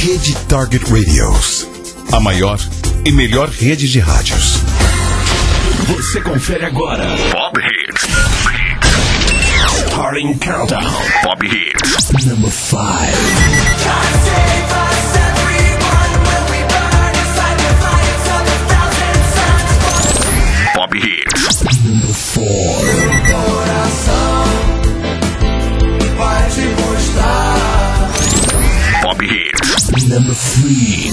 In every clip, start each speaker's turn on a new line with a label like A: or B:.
A: Rede Target Radios, a maior e melhor rede de rádios.
B: Você confere agora Pop Hits. Starting Countdown. Pop Hits. Number 5. Pop Hits. Number 4. Pop Hits. Number 3.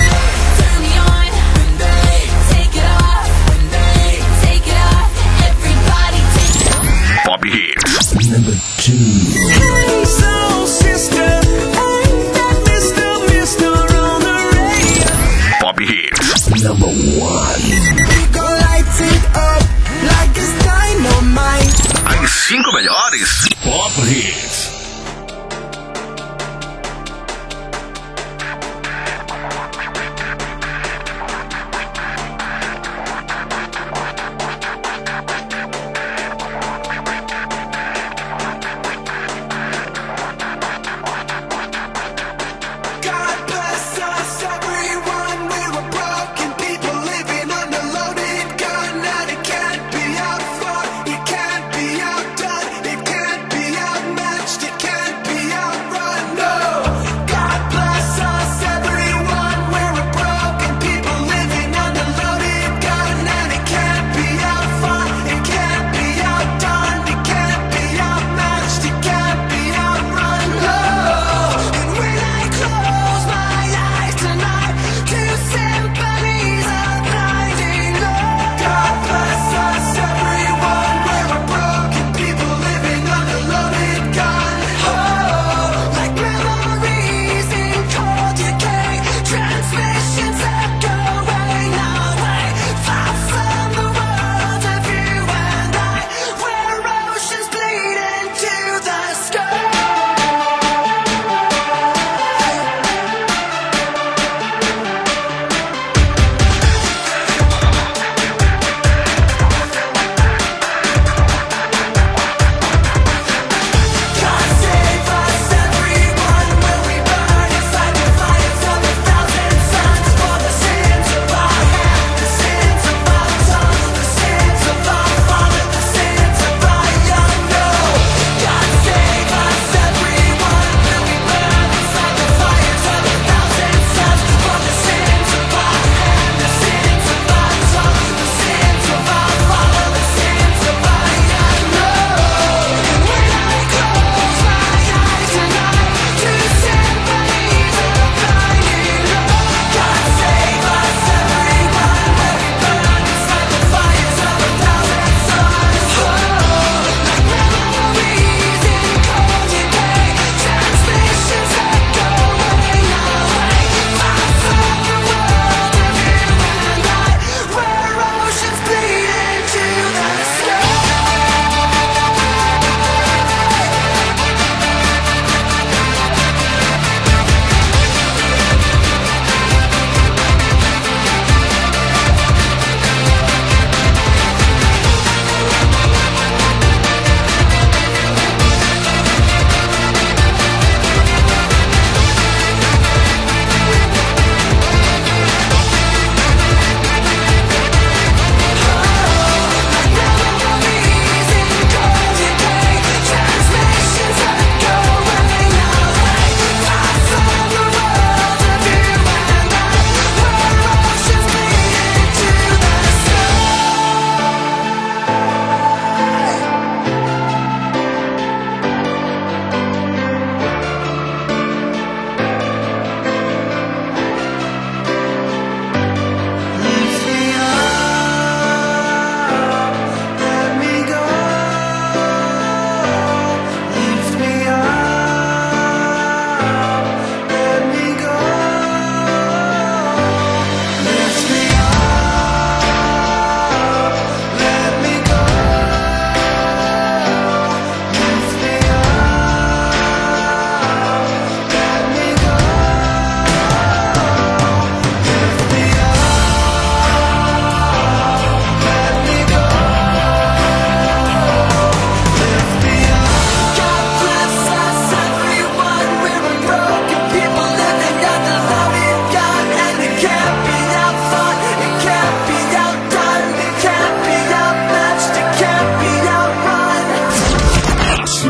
B: Pop Hits. Number 2. Hey, soul sister, ain't that Mr. on the radio? Pop Hits. Number 1. We go light it up like it's dynamite. As 5 melhores Pop Hits.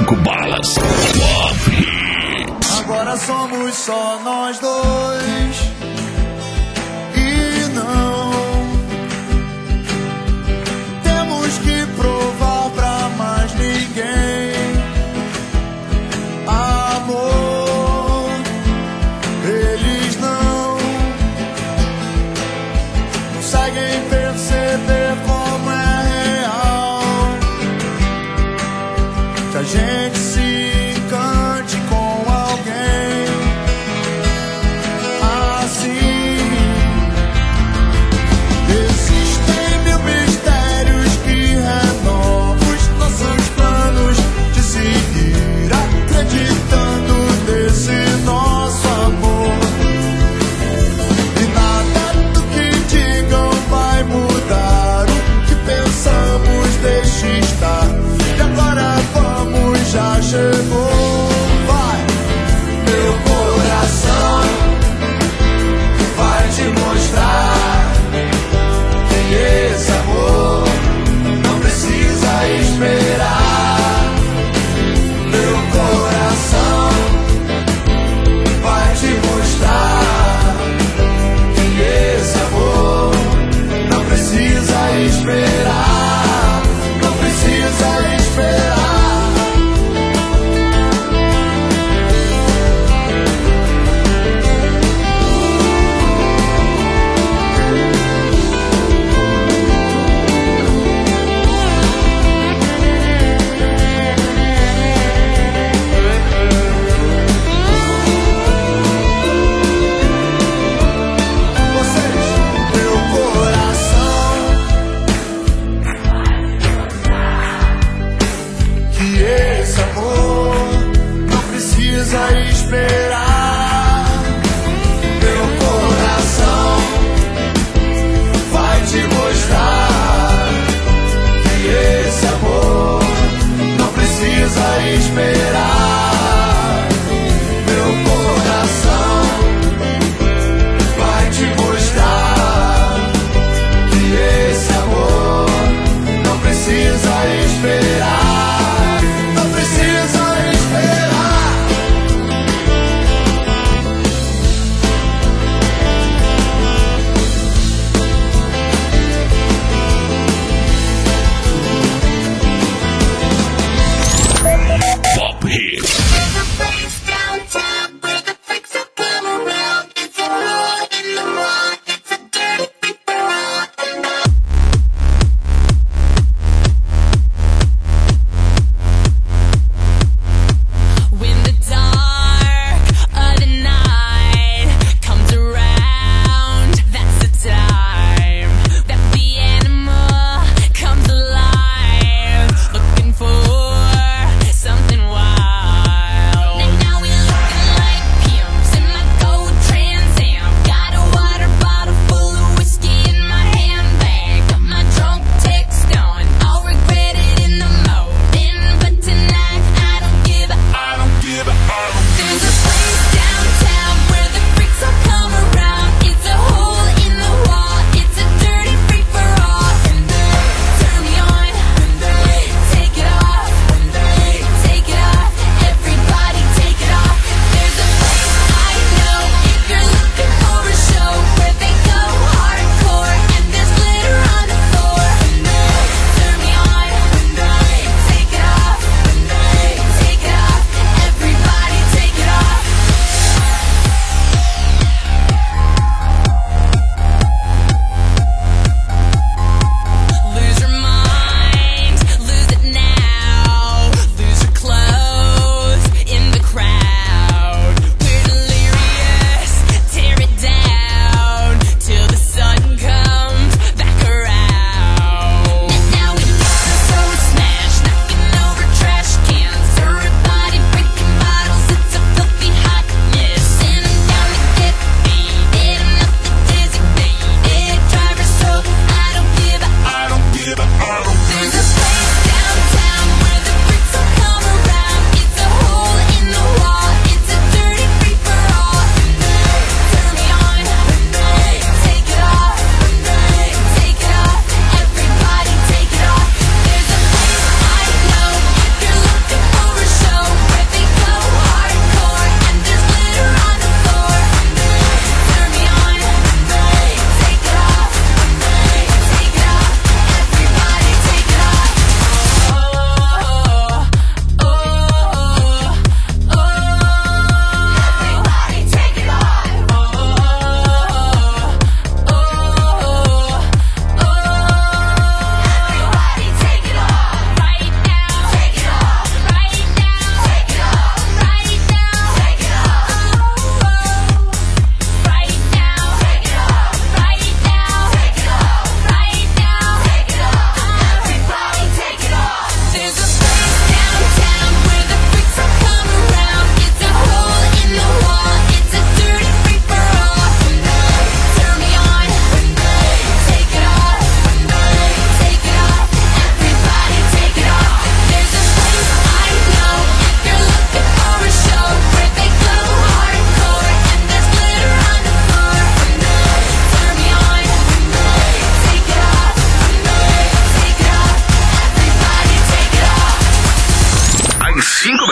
B: 5 balas. Pop Hits.
C: Agora somos só nós dois. E não temos que provar pra mais ninguém. Amor, eles não conseguem perceber como é real. Que a gente se encante com alguém assim. Existem mil mistérios que renovam os nossos planos de seguir acreditando nesse nosso amor. E nada do que digam vai mudar o que pensamos, deixe estar. E agora vamos, já chegou. Vai, meu coração vai te mostrar que esse amor não precisa esperar. Meu coração vai te mostrar que esse amor não precisa esperar. Não precisa esperar. Meu coração, que esse amor não precisa esperar. Meu coração vai te mostrar que esse amor não precisa esperar. Meu coração vai te mostrar que esse amor não precisa esperar. Não precisa esperar.
B: Pop Hits.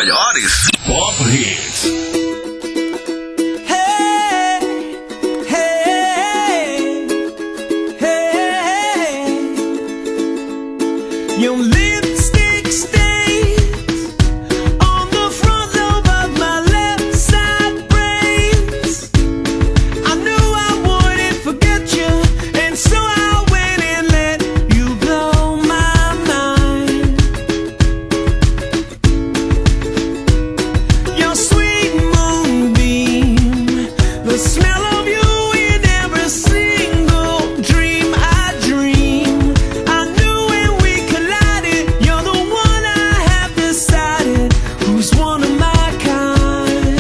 B: melhores. Pop Hits.
D: Your lipstick stains on the front lobe of my left side brains. I knew I wouldn't forget you, and so I went and let you blow my mind. Your sweet moonbeam, the smell of you in every single dream I dream. I knew when we collided, you're the one I have decided who's one of my kind.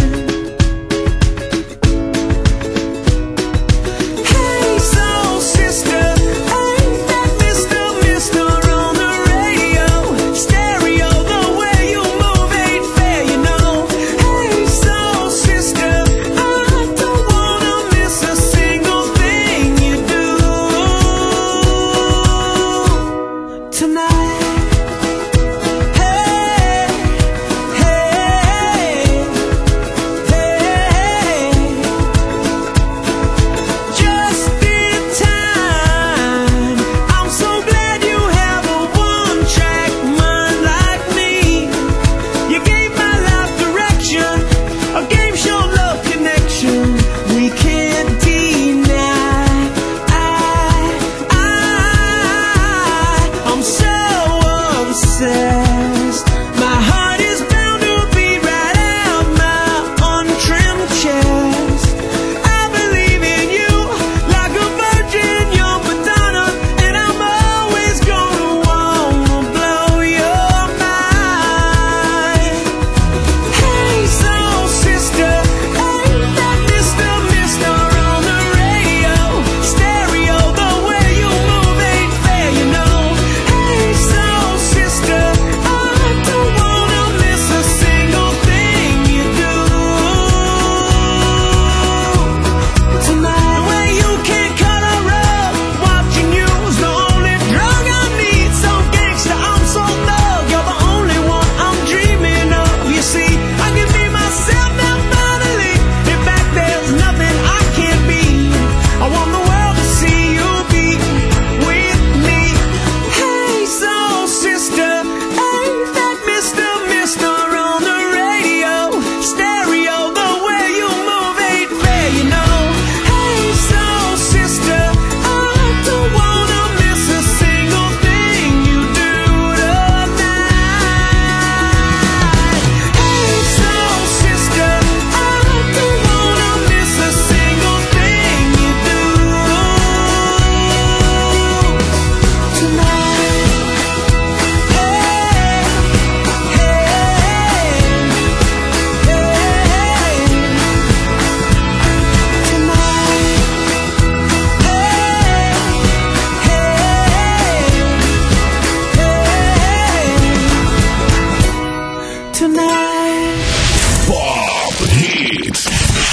D: Hey, soul sister, ain't that Mr. on the radio? Stereo, the way you move ain't fair, you know. Hey, soul sister, I don't wanna miss a single thing you do tonight. Hey, hey, hey, just in time. I'm so glad you have a one-track mind like me. You gave my life direction, a game show love connection we can't deny. I'm so obsessed. My heart is bound to beat right out my untrimmed chest. I believe in you like a virgin, you're Madonna, and I'm always gonna wanna blow your mind. Hey, soul sister, ain't that Mr. on the radio? Stereo, the way you move ain't fair, you know. Hey, soul sister, I don't wanna miss a single thing you do tonight. Where you can't color up, watching you's the only drug I need. So gangsta, I'm so thug, you're the only one I'm dreaming of. You see, I can be myself now finally. In fact, there's nothing I can't be. I want the world to see you be with me. Hey, soul sister, ain't that Mr. on the radio? Stereo, the way you move ain't fair, you know. Hey, soul sister, I don't wanna miss a single thing you do tonight. Hey, soul sister, I don't wanna miss a single thing you do tonight. Hey, tonight.
B: Pop Hits.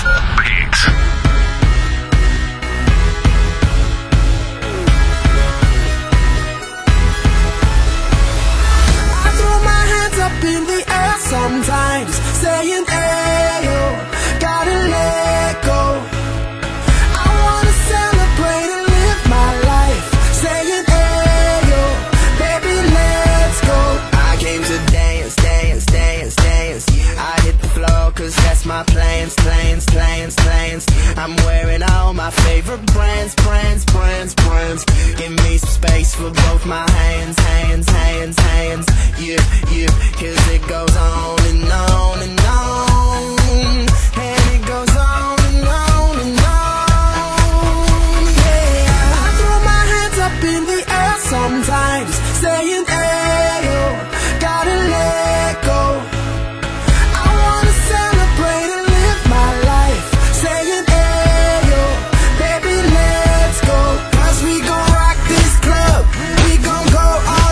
D: I throw my hands up in the air sometimes, saying, ayo, gotta let go. I wanna celebrate and live my life, saying, ayo, baby, let's go.
E: I came to dance, dance, dance, dance. I hit the floor 'cause that's my plans, plans, plans, plans. I'm wearing all my favorite brands, brands, brands, brands. Give me some space for both my hands, hands, hands, hands. Yeah, yeah, 'cause it goes on and on and on. And it goes on and on and on. Yeah.
D: I throw my hands up in the air sometimes, saying, ayo, gotta let go. I wanna celebrate and live my life, saying, ayo, baby, let's go. 'Cause we gon' rock this club, we gon' go all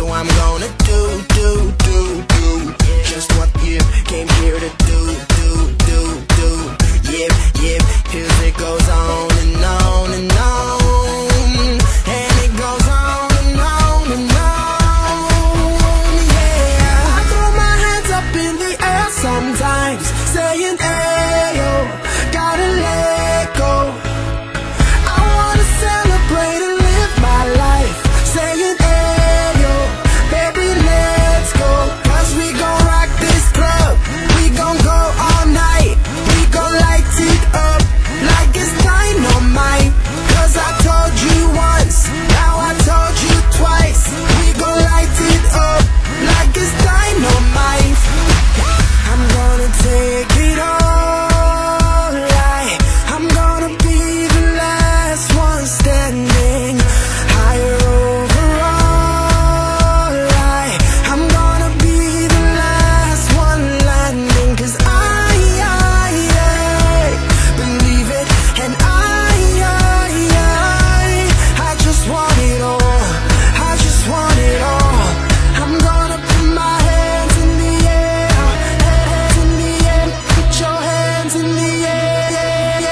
E: So I'm gonna do just what you came here to do. Yep, cause it goes on and on and on, and it goes on and on and on, yeah. I throw my hands up in the air sometimes, saying, ayo, gotta let go. I wanna celebrate and live my life, saying, ayo, baby, let's go. Cause we gon' rock this club, we gon' go all night, we gon' light it up like it's dynamite. Cause I told you once, now I told you twice, we gon' light it up like it's dynamite. I'm gonna take it all, I'm gonna be the last one standing, higher overall, I'm gonna be the last one landing. Cause I believe it, and I just want it all, I just want it all. I'm gonna put my hands in the air, hands in the air, put your hands in the air.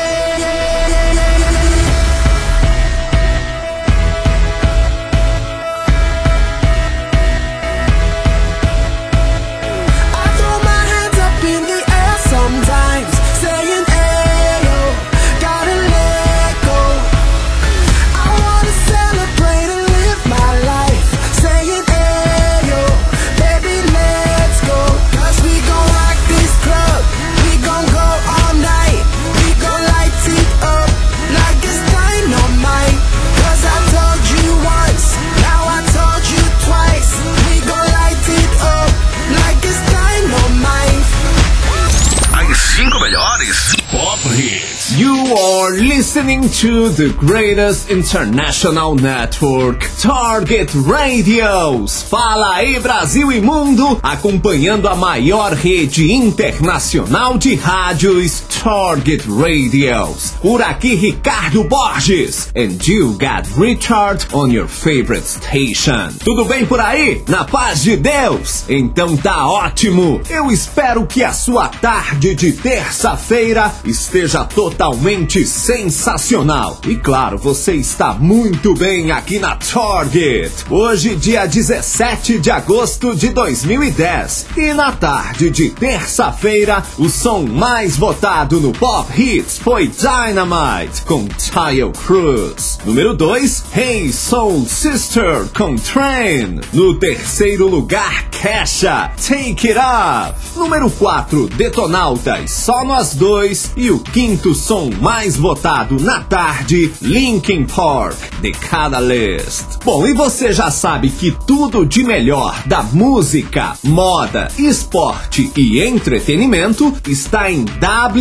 E: I throw my hands up in the air sometimes, saying, ayo, gotta let go. I wanna celebrate and live my life, saying, ayo, baby, let's go. Cause we gon' rock this club, we gon' go all night, we gon' light it up like it's dynamite. Cause I told you once, now I told you twice, we gon' light it up like it's dynamite.
B: As 5 melhores
F: Pop Hits. You are listening to the greatest international network, Target Radios. Fala aí, Brasil e mundo, acompanhando a maior rede internacional de rádios, Target Radios. Por aqui, Ricardo Borges. And you got Richard on your favorite station. Tudo bem por aí? Na paz de Deus? Então tá ótimo. Eu espero que a sua tarde de terça-feira esteja totalmente sensacional. E claro, você está muito bem aqui na Target. Hoje, dia 17 de agosto de 2010. E na tarde de terça-feira, o som mais votado no Pop Hits foi Dynamite, com Taio Cruz. Número 2, Hey Soul Sister, com Train. No terceiro lugar, Kesha, Take It Up. Número 4, Detonautas, Só Nós Dois. E o quinto som mais votado na tarde, Linkin Park, The Catalyst. Bom, e você já sabe que tudo de melhor da música, moda, esporte e entretenimento está em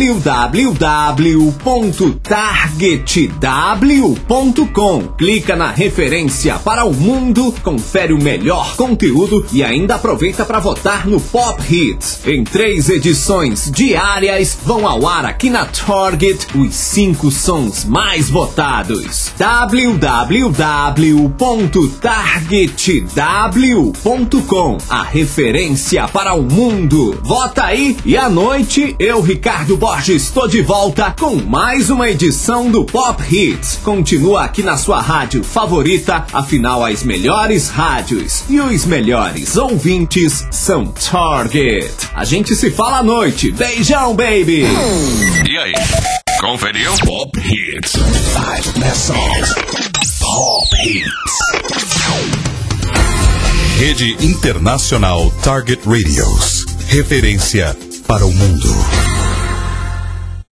F: www.targetw.com. Clica na referência para o mundo, confere o melhor conteúdo e ainda aproveita para votar no Pop Hits. Em 3 edições diárias vão ao ar aqui na Target os 5 sons mais votados. www.targetw.com, a referência para o mundo. Vota aí e à noite eu, Ricardo Borges, estou de volta com mais uma edição do Pop Hits. Continua aqui na sua rádio favorita, afinal as melhores rádios e os melhores ouvintes são Target. A gente se fala à noite. Beijão, baby!
B: E aí, conferiu?
A: Pop Hits. 5 best songs. Pop Hits. Rede Internacional Target Radios. Referência para o mundo.